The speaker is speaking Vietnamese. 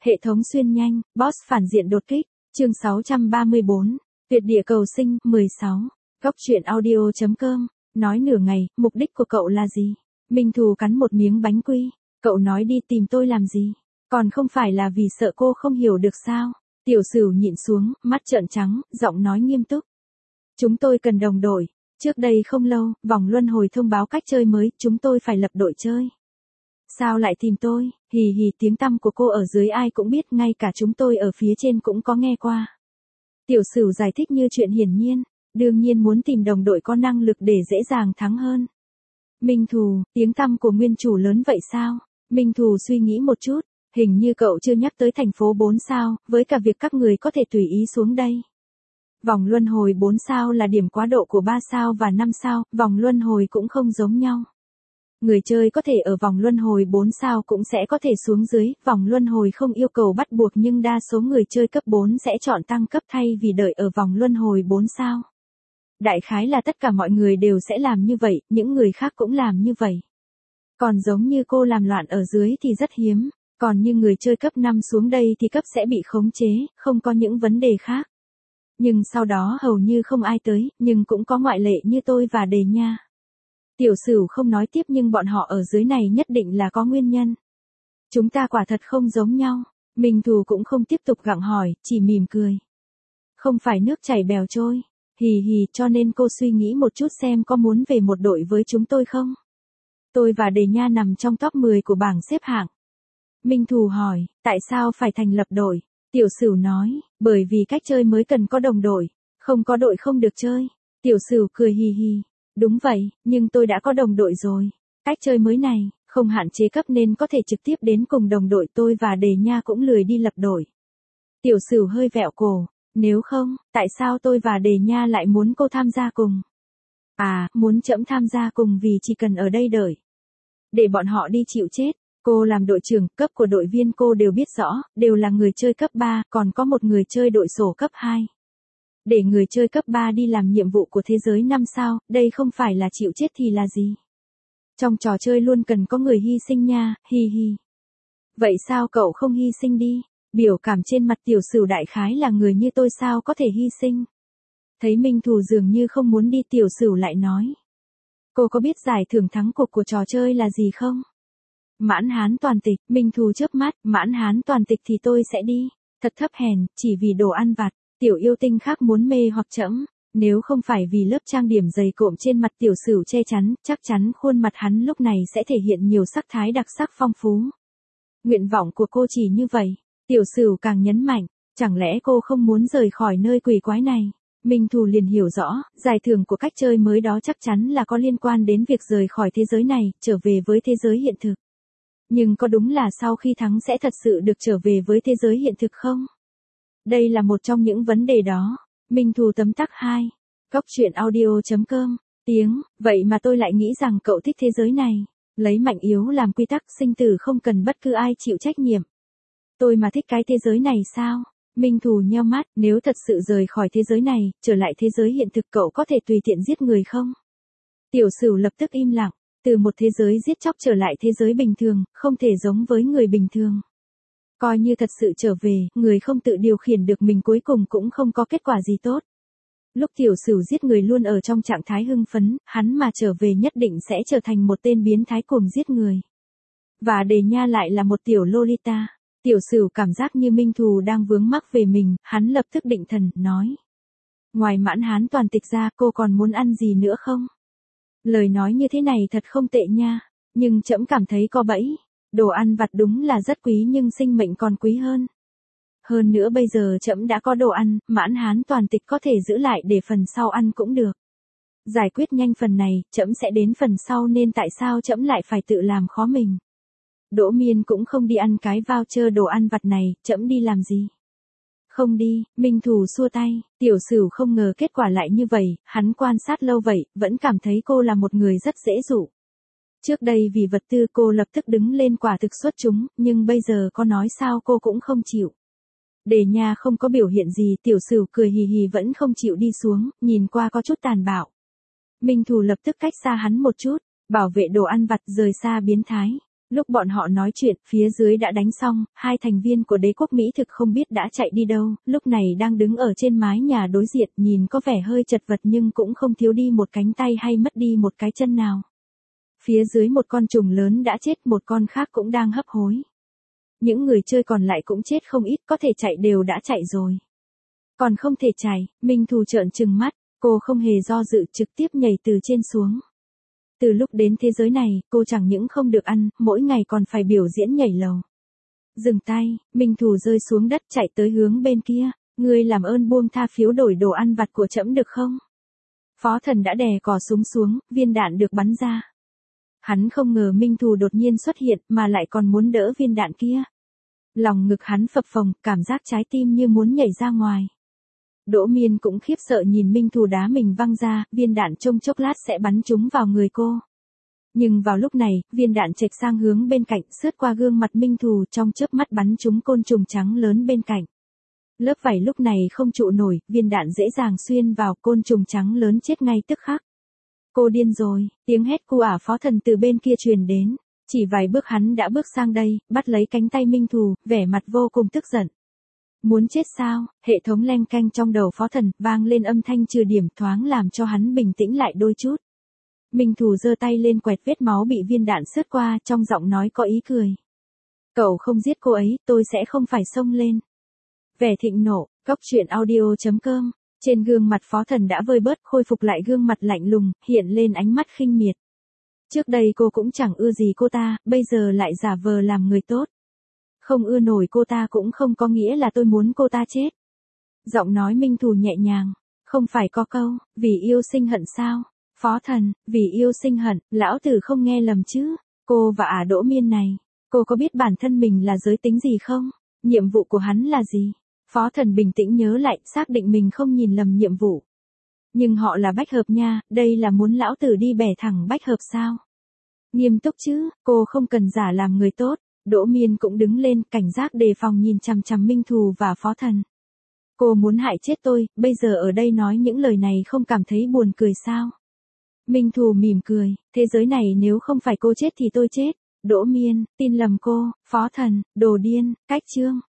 Hệ thống xuyên nhanh, boss phản diện đột kích, chương 634, tuyệt địa cầu sinh, 16, góc truyện audio.com, nói nửa ngày, mục đích của cậu là gì? Minh Thù cắn một miếng bánh quy, cậu nói đi tìm tôi làm gì? Còn không phải là vì sợ cô không hiểu được sao? Tiểu Sửu nhịn xuống, mắt trợn trắng, giọng nói nghiêm túc. Chúng tôi cần đồng đội, trước đây không lâu, vòng luân hồi thông báo cách chơi mới, chúng tôi phải lập đội chơi. Sao lại tìm tôi? Hì hì, tiếng tăm của cô ở dưới ai cũng biết, ngay cả chúng tôi ở phía trên cũng có nghe qua. Tiểu Sửu giải thích như chuyện hiển nhiên, đương nhiên muốn tìm đồng đội có năng lực để dễ dàng thắng hơn. Minh Thù, tiếng tăm của nguyên chủ lớn vậy sao? Minh Thù suy nghĩ một chút, hình như cậu chưa nhắc tới thành phố 4 sao, với cả việc các người có thể tùy ý xuống đây. Vòng luân hồi 4 sao là điểm quá độ của 3 sao và 5 sao, vòng luân hồi cũng không giống nhau. Người chơi có thể ở vòng luân hồi 4 sao cũng sẽ có thể xuống dưới, vòng luân hồi không yêu cầu bắt buộc nhưng đa số người chơi cấp 4 sẽ chọn tăng cấp thay vì đợi ở vòng luân hồi 4 sao. Đại khái là tất cả mọi người đều sẽ làm như vậy, những người khác cũng làm như vậy. Còn giống như cô làm loạn ở dưới thì rất hiếm, còn như người chơi cấp 5 xuống đây thì cấp sẽ bị khống chế, không có những vấn đề khác. Nhưng sau đó hầu như không ai tới, nhưng cũng có ngoại lệ như tôi và Đề Nha. Tiểu Sửu không nói tiếp nhưng bọn họ ở dưới này nhất định là có nguyên nhân. Chúng ta quả thật không giống nhau. Minh Thù cũng không tiếp tục gặng hỏi, chỉ mỉm cười. Không phải nước chảy bèo trôi. Hì hì, cho nên cô suy nghĩ một chút xem có muốn về một đội với chúng tôi không? Tôi và Đề Nha nằm trong top 10 của bảng xếp hạng. Minh Thù hỏi, tại sao phải thành lập đội? Tiểu Sửu nói, bởi vì cách chơi mới cần có đồng đội, không có đội không được chơi. Tiểu Sửu cười hì hì, đúng vậy, nhưng tôi đã có đồng đội rồi. Cách chơi mới này, không hạn chế cấp nên có thể trực tiếp đến cùng đồng đội, tôi và Đề Nha cũng lười đi lập đội. Tiểu Sửu hơi vẹo cổ, nếu không, tại sao tôi và Đề Nha lại muốn cô tham gia cùng? À, muốn trẫm tham gia cùng vì chỉ cần ở đây đợi. Để bọn họ đi chịu chết. Cô làm đội trưởng, cấp của đội viên cô đều biết rõ, đều là người chơi cấp 3, còn có một người chơi đội sổ cấp 2. Để người chơi cấp 3 đi làm nhiệm vụ của thế giới 5 sao, đây không phải là chịu chết thì là gì? Trong trò chơi luôn cần có người hy sinh nha, hi hi. Vậy sao cậu không hy sinh đi? Biểu cảm trên mặt Tiểu Sửu đại khái là người như tôi sao có thể hy sinh? Thấy Minh Thù dường như không muốn đi, Tiểu Sửu lại nói. Cô có biết giải thưởng thắng cuộc của trò chơi là gì không? Mãn hán toàn tịch, Minh Thù chớp mắt, mãn hán toàn tịch thì tôi sẽ đi. Thật thấp hèn, chỉ vì đồ ăn vặt, tiểu yêu tinh khác muốn mê hoặc trẫm. Nếu không phải vì lớp trang điểm dày cộm trên mặt Tiểu Sửu che chắn, chắc chắn khuôn mặt hắn lúc này sẽ thể hiện nhiều sắc thái đặc sắc phong phú. Nguyện vọng của cô chỉ như vậy. Tiểu Sửu càng nhấn mạnh, chẳng lẽ cô không muốn rời khỏi nơi quỷ quái này? Minh Thù liền hiểu rõ, giải thưởng của cách chơi mới đó chắc chắn là có liên quan đến việc rời khỏi thế giới này, trở về với thế giới hiện thực. Nhưng có đúng là sau khi thắng sẽ thật sự được trở về với thế giới hiện thực không? Đây là một trong những vấn đề đó. Minh Thù tấm tắc 2. Góc truyện audio.com. Tiếng, vậy mà tôi lại nghĩ rằng cậu thích thế giới này. Lấy mạnh yếu làm quy tắc, sinh tử không cần bất cứ ai chịu trách nhiệm. Tôi mà thích cái thế giới này sao? Minh Thù nheo mắt, nếu thật sự rời khỏi thế giới này, trở lại thế giới hiện thực cậu có thể tùy tiện giết người không? Tiểu Sửu lập tức im lặng. Từ một thế giới giết chóc trở lại thế giới bình thường, không thể giống với người bình thường. Coi như thật sự trở về, người không tự điều khiển được mình cuối cùng cũng không có kết quả gì tốt. Lúc Tiểu Sửu giết người luôn ở trong trạng thái hưng phấn, hắn mà trở về nhất định sẽ trở thành một tên biến thái cuồng giết người. Và Đề Nha lại là một tiểu Lolita. Tiểu Sửu cảm giác như Minh Thù đang vướng mắc về mình, hắn lập tức định thần, nói. Ngoài mãn hán toàn tịch ra, cô còn muốn ăn gì nữa không? Lời nói như thế này thật không tệ nha, nhưng trẫm cảm thấy có bẫy. Đồ ăn vặt đúng là rất quý nhưng sinh mệnh còn quý hơn. Hơn nữa bây giờ trẫm đã có đồ ăn, mãn hán toàn tịch có thể giữ lại để phần sau ăn cũng được. Giải quyết nhanh phần này, trẫm sẽ đến phần sau nên tại sao trẫm lại phải tự làm khó mình? Đỗ Miên cũng không đi ăn cái voucher đồ ăn vặt này, trẫm đi làm gì? Không đi, Minh Thù xua tay, Tiểu Sửu không ngờ kết quả lại như vậy, hắn quan sát lâu vậy, vẫn cảm thấy cô là một người rất dễ dụ. Trước đây vì vật tư cô lập tức đứng lên quả thực xuất chúng, nhưng bây giờ có nói sao cô cũng không chịu. Đề Nha không có biểu hiện gì, Tiểu Sửu cười hì hì vẫn không chịu đi xuống, nhìn qua có chút tàn bạo. Minh Thù lập tức cách xa hắn một chút, bảo vệ đồ ăn vặt rời xa biến thái. Lúc bọn họ nói chuyện, phía dưới đã đánh xong, hai thành viên của đế quốc Mỹ thực không biết đã chạy đi đâu, lúc này đang đứng ở trên mái nhà đối diện, nhìn có vẻ hơi chật vật nhưng cũng không thiếu đi một cánh tay hay mất đi một cái chân nào. Phía dưới một con trùng lớn đã chết, một con khác cũng đang hấp hối. Những người chơi còn lại cũng chết không ít, có thể chạy đều đã chạy rồi. Còn không thể chạy, Minh Thù trợn trừng mắt, cô không hề do dự trực tiếp nhảy từ trên xuống. Từ lúc đến thế giới này, cô chẳng những không được ăn, mỗi ngày còn phải biểu diễn nhảy lầu. Dừng tay, Minh Thù rơi xuống đất chạy tới hướng bên kia, ngươi làm ơn buông tha phiếu đổi đồ ăn vặt của trẫm được không? Phó Thần đã đè cò súng xuống, viên đạn được bắn ra. Hắn không ngờ Minh Thù đột nhiên xuất hiện mà lại còn muốn đỡ viên đạn kia. Lòng ngực hắn phập phồng, cảm giác trái tim như muốn nhảy ra ngoài. Đỗ Miên cũng khiếp sợ nhìn Minh Thù đá mình văng ra, viên đạn trong chốc lát sẽ bắn trúng vào người cô. Nhưng vào lúc này, viên đạn chệch sang hướng bên cạnh, sướt qua gương mặt Minh Thù, trong chớp mắt bắn trúng côn trùng trắng lớn bên cạnh. Lớp vảy lúc này không trụ nổi, viên đạn dễ dàng xuyên vào, côn trùng trắng lớn chết ngay tức khắc. Cô điên rồi, tiếng hét cu ả Phó Thần từ bên kia truyền đến. Chỉ vài bước hắn đã bước sang đây, bắt lấy cánh tay Minh Thù, vẻ mặt vô cùng tức giận. Muốn chết sao? Hệ thống leng keng trong đầu Phó Thần vang lên âm thanh trừ điểm, thoáng làm cho hắn bình tĩnh lại đôi chút. Minh Thù giơ tay lên quẹt vết máu bị viên đạn sướt qua, trong giọng nói có ý cười. Cậu không giết cô ấy, tôi sẽ không phải xông lên. Vẻ thịnh nộ, Goctruyện audio.com. Trên gương mặt Phó Thần đã vơi bớt, khôi phục lại gương mặt lạnh lùng, hiện lên ánh mắt khinh miệt. Trước đây cô cũng chẳng ưa gì cô ta, bây giờ lại giả vờ làm người tốt. Không ưa nổi cô ta cũng không có nghĩa là tôi muốn cô ta chết. Giọng nói Minh Thù nhẹ nhàng, không phải có câu, vì yêu sinh hận sao? Phó Thần, vì yêu sinh hận, lão tử không nghe lầm chứ. Cô và Đỗ Miên này, cô có biết bản thân mình là giới tính gì không? Nhiệm vụ của hắn là gì? Phó Thần bình tĩnh nhớ lại, xác định mình không nhìn lầm nhiệm vụ. Nhưng họ là bách hợp nha, đây là muốn lão tử đi bẻ thẳng bách hợp sao? Nghiêm túc chứ, cô không cần giả làm người tốt. Đỗ Miên cũng đứng lên, cảnh giác đề phòng nhìn chằm chằm Minh Thù và Phó Thần. Cô muốn hại chết tôi, bây giờ ở đây nói những lời này không cảm thấy buồn cười sao? Minh Thù mỉm cười, thế giới này nếu không phải cô chết thì tôi chết. Đỗ Miên, tin lầm cô, Phó Thần, đồ điên, cách chương.